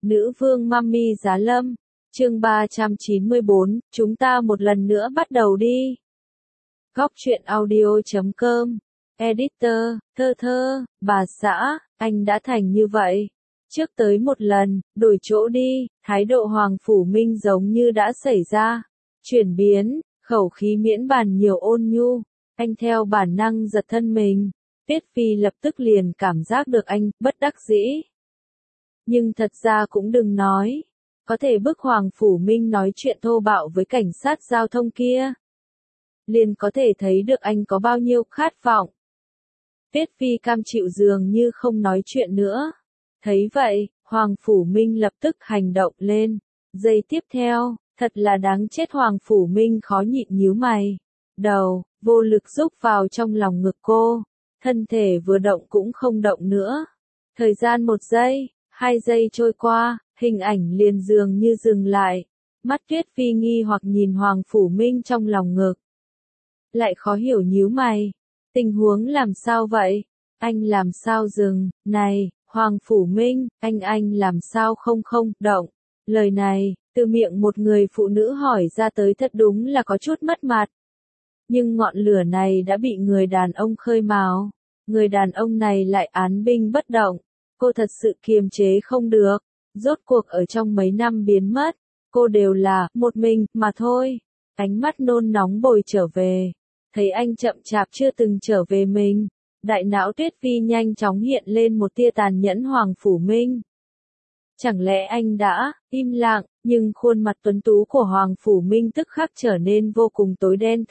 Nữ vương Mummy Giá Lâm, chương 394, chúng ta một lần nữa bắt đầu đi. Góc truyện audio.com, editor, thơ, bà xã, anh đã thành như vậy. Trước tới một lần, đổi chỗ đi, thái độ Hoàng Phủ Minh giống như đã xảy ra. Chuyển biến, khẩu khí miễn bàn nhiều ôn nhu, anh theo bản năng giật thân mình. Tuyết Phi lập tức liền cảm giác được anh, bất đắc dĩ. Nhưng thật ra cũng đừng nói. Có thể bức Hoàng Phủ Minh nói chuyện thô bạo với cảnh sát giao thông kia. Liền có thể thấy được anh có bao nhiêu khát vọng. Tuyết Phi cam chịu dường như không nói chuyện nữa. Thấy vậy, Hoàng Phủ Minh lập tức hành động lên. Giây tiếp theo, thật là đáng chết. Hoàng Phủ Minh khó nhịn nhíu mày. Đầu, vô lực rúc vào trong lòng ngực cô. Thân thể vừa động cũng không động nữa. Thời gian 1 giây, 2 giây trôi qua, hình ảnh liền dường như dừng lại. Mắt Tuyết Phi nghi hoặc nhìn Hoàng Phủ Minh trong lòng ngực. Lại khó hiểu nhíu mày. Tình huống làm sao vậy? Anh làm sao dừng? Này, Hoàng Phủ Minh, anh làm sao không động? Lời này, từ miệng một người phụ nữ hỏi ra tới thật đúng là có chút mất mặt. Nhưng ngọn lửa này đã bị người đàn ông khơi mào. Người đàn ông này lại án binh bất động. Cô thật sự kiềm chế không được. Rốt cuộc ở trong mấy năm biến mất, cô đều là một mình mà thôi. Ánh mắt nôn nóng bồi trở về. Thấy anh chậm chạp chưa từng trở về mình. Đại não Tuyết Phi nhanh chóng hiện lên một tia tàn nhẫn. Hoàng Phủ Minh. Chẳng lẽ anh đã im lặng, nhưng khuôn mặt tuấn tú của Hoàng Phủ Minh tức khắc trở nên vô cùng tối đen.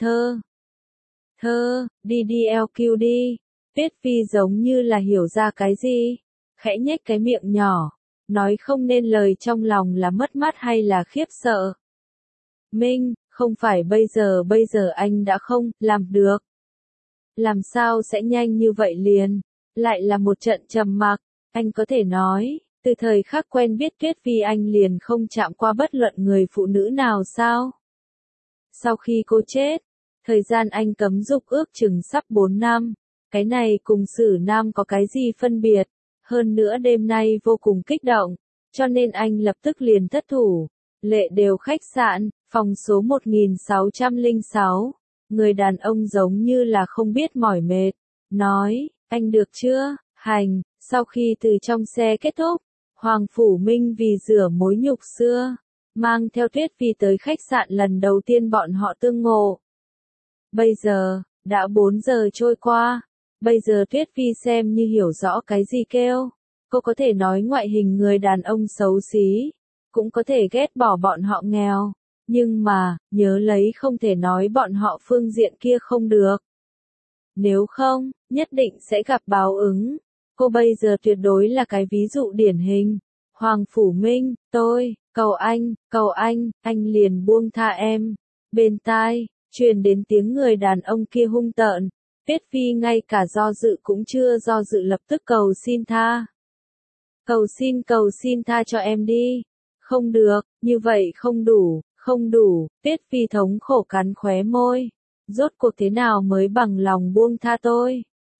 Đi LQ đi. Tuyết Phi giống như là hiểu ra cái gì. Khẽ nhếch cái miệng nhỏ. Nói không nên lời, trong lòng là mất mát hay là khiếp sợ. Minh, không phải bây giờ anh đã không làm được. Làm sao sẽ nhanh như vậy liền? Lại là một trận trầm mặc. Anh có thể nói, từ thời khắc quen biết Tuyết Phi anh liền không chạm qua bất luận người phụ nữ nào sao? Sau khi cô chết, thời gian anh cấm dục ước chừng sắp 4 năm. Cái này cùng Sử Nam có cái gì phân biệt? Hơn nữa đêm nay vô cùng kích động, cho nên anh lập tức liền thất thủ. Lệ đều khách sạn, phòng số 1606. Người đàn ông giống như là không biết mỏi mệt. Nói, anh được chưa? Hành, sau khi từ trong xe kết thúc, Hoàng Phủ Minh vì rửa mối nhục xưa, mang theo Tuyết Phi tới khách sạn lần đầu tiên bọn họ tương ngộ. Bây giờ, đã 4 giờ trôi qua. Bây giờ Tuyết Phi xem như hiểu rõ cái gì kêu. Cô có thể nói ngoại hình người đàn ông xấu xí, cũng có thể ghét bỏ bọn họ nghèo, nhưng mà, nhớ lấy không thể nói bọn họ phương diện kia không được. Nếu không, nhất định sẽ gặp báo ứng. Cô bây giờ tuyệt đối là cái ví dụ điển hình. Hoàng Phủ Minh, tôi, cầu anh liền buông tha em. Bên tai, truyền đến tiếng người đàn ông kia hung tợn. Tuyết Phi ngay cả do dự cũng chưa do dự lập tức cầu xin tha. Cầu xin tha cho em đi. Không được, như vậy không đủ, Tuyết Phi thống khổ cắn khóe môi. Rốt cuộc thế nào mới bằng lòng buông tha tôi?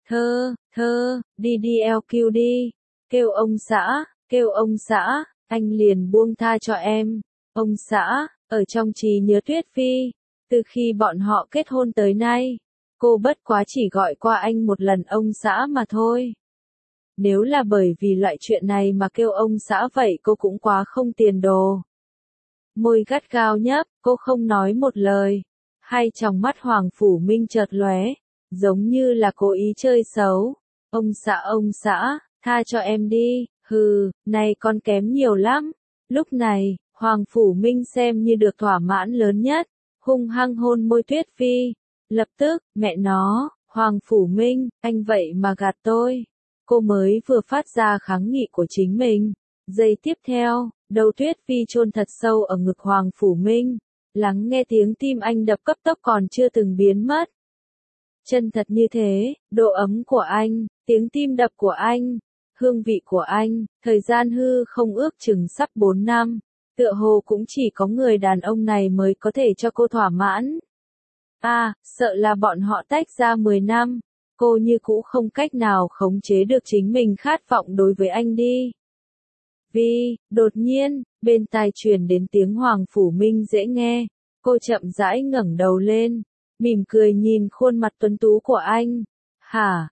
Đi LQ đi. Kêu ông xã, anh liền buông tha cho em. Ông xã, ở trong trí nhớ Tuyết Phi, từ khi bọn họ kết hôn tới nay, cô bất quá chỉ gọi qua anh một lần ông xã mà thôi. Nếu là bởi vì loại chuyện này mà kêu ông xã vậy cô cũng quá không tiền đồ. Môi gắt gao nhấp, cô không nói một lời. Hai tròng mắt Hoàng Phủ Minh chợt lóe, giống như là cố ý chơi xấu. Ông xã, tha cho em đi. Hừ, này con kém nhiều lắm. Lúc này, Hoàng Phủ Minh xem như được thỏa mãn lớn nhất, hung hăng hôn môi Tuyết Phi. Lập tức, mẹ nó, Hoàng Phủ Minh, anh vậy mà gạt tôi. Cô mới vừa phát ra kháng nghị của chính mình. Giây tiếp theo, đầu Tuyết Phi chôn thật sâu ở ngực Hoàng Phủ Minh. Lắng nghe tiếng tim anh đập cấp tốc còn chưa từng biến mất. Chân thật như thế, độ ấm của anh, tiếng tim đập của anh, hương vị của anh, thời gian hư không ước chừng sắp 4 năm. Tựa hồ cũng chỉ có người đàn ông này mới có thể cho cô thỏa mãn. Sợ là bọn họ tách ra 10 năm. Cô như cũ không cách nào khống chế được chính mình khát vọng đối với anh đi. Đột nhiên, bên tai truyền đến tiếng Hoàng Phủ Minh dễ nghe, cô chậm rãi ngẩng đầu lên, mỉm cười nhìn khuôn mặt tuấn tú của anh. Hả,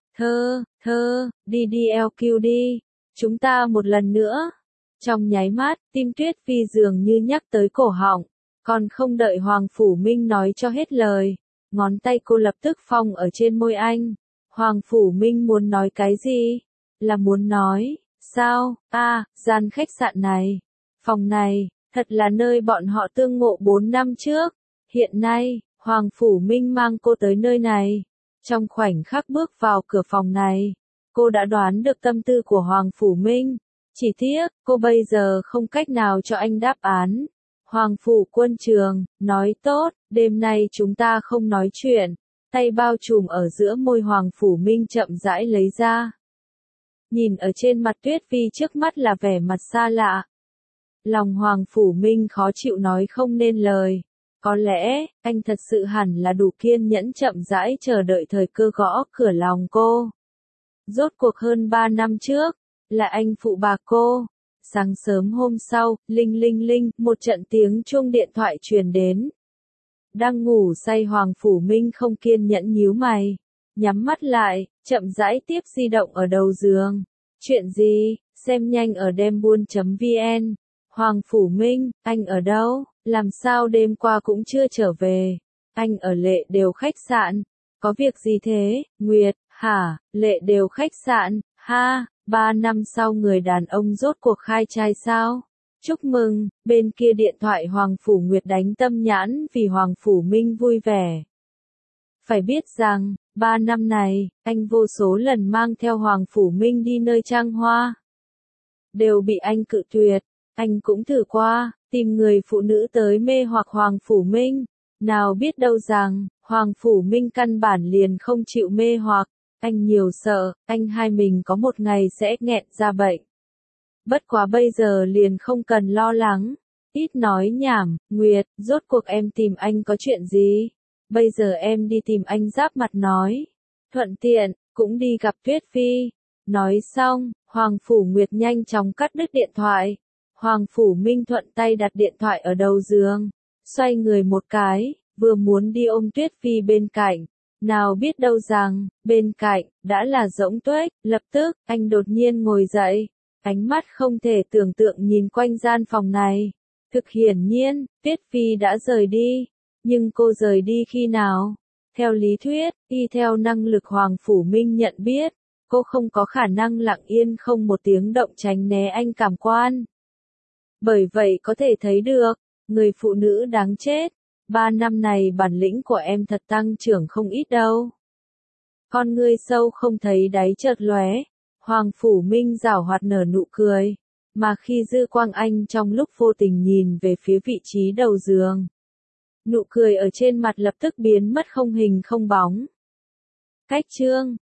đi LQ đi, chúng ta một lần nữa. Trong nháy mắt, tim Tuyết Phi dường như nhắc tới cổ họng, còn không đợi Hoàng Phủ Minh nói cho hết lời, ngón tay cô lập tức phong ở trên môi anh. Hoàng Phủ Minh muốn nói cái gì? Là muốn nói, sao, gian khách sạn này, phòng này, thật là nơi bọn họ tương ngộ 4 năm trước. Hiện nay, Hoàng Phủ Minh mang cô tới nơi này. Trong khoảnh khắc bước vào cửa phòng này, cô đã đoán được tâm tư của Hoàng Phủ Minh. Chỉ tiếc, cô bây giờ không cách nào cho anh đáp án. Hoàng Phủ Quân Trường, nói tốt, đêm nay chúng ta không nói chuyện. Tay bao trùm ở giữa môi Hoàng Phủ Minh chậm rãi lấy ra. Nhìn ở trên mặt Tuyết Phi trước mắt là vẻ mặt xa lạ. Lòng Hoàng Phủ Minh khó chịu nói không nên lời. Có lẽ, anh thật sự hẳn là đủ kiên nhẫn chậm rãi chờ đợi thời cơ gõ cửa lòng cô. Rốt cuộc hơn 3 năm trước, là anh phụ bạc cô. Sáng sớm hôm sau, linh, một trận tiếng chuông điện thoại truyền đến. Đang ngủ say Hoàng Phủ Minh không kiên nhẫn nhíu mày, nhắm mắt lại, chậm rãi tiếp di động ở đầu giường. Chuyện gì? Xem nhanh ở dembuôn.vn. Hoàng Phủ Minh, anh ở đâu? Làm sao đêm qua cũng chưa trở về? Anh ở Lệ Đều khách sạn. Có việc gì thế? Nguyệt, hả? Lệ Đều khách sạn, ha? 3 năm sau người đàn ông rốt cuộc khai trai sao? Chúc mừng, bên kia điện thoại Hoàng Phủ Nguyệt đánh tâm nhãn vì Hoàng Phủ Minh vui vẻ. Phải biết rằng, 3 năm này, anh vô số lần mang theo Hoàng Phủ Minh đi nơi trang hoa. Đều bị anh cự tuyệt. Anh cũng thử qua, tìm người phụ nữ tới mê hoặc Hoàng Phủ Minh. Nào biết đâu rằng, Hoàng Phủ Minh căn bản liền không chịu mê hoặc. Anh nhiều sợ, anh hai mình có một ngày sẽ nghẹn ra bệnh. Bất quá bây giờ liền không cần lo lắng. Ít nói nhảm, Nguyệt, rốt cuộc em tìm anh có chuyện gì? Bây giờ em đi tìm anh giáp mặt nói. Thuận tiện, cũng đi gặp Tuyết Phi. Nói xong, Hoàng Phủ Nguyệt nhanh chóng cắt đứt điện thoại. Hoàng Phủ Minh thuận tay đặt điện thoại ở đầu giường. Xoay người một cái, vừa muốn đi ôm Tuyết Phi bên cạnh. Nào biết đâu rằng, bên cạnh, đã là Rỗng Tuếch. Lập tức, anh đột nhiên ngồi dậy. Ánh mắt không thể tưởng tượng nhìn quanh gian phòng này. Thực hiển nhiên, Tuyết Phi đã rời đi. Nhưng cô rời đi khi nào? Theo lý thuyết, y theo năng lực Hoàng Phủ Minh nhận biết, cô không có khả năng lặng yên không một tiếng động tránh né anh cảm quan. Bởi vậy có thể thấy được, người phụ nữ đáng chết. 3 năm này bản lĩnh của em thật tăng trưởng không ít đâu. Con ngươi sâu không thấy đáy chợt lóe. Hoàng Phủ Minh giảo hoạt nở nụ cười. Mà khi dư quang anh trong lúc vô tình nhìn về phía vị trí đầu giường. Nụ cười ở trên mặt lập tức biến mất không hình không bóng. Cách chương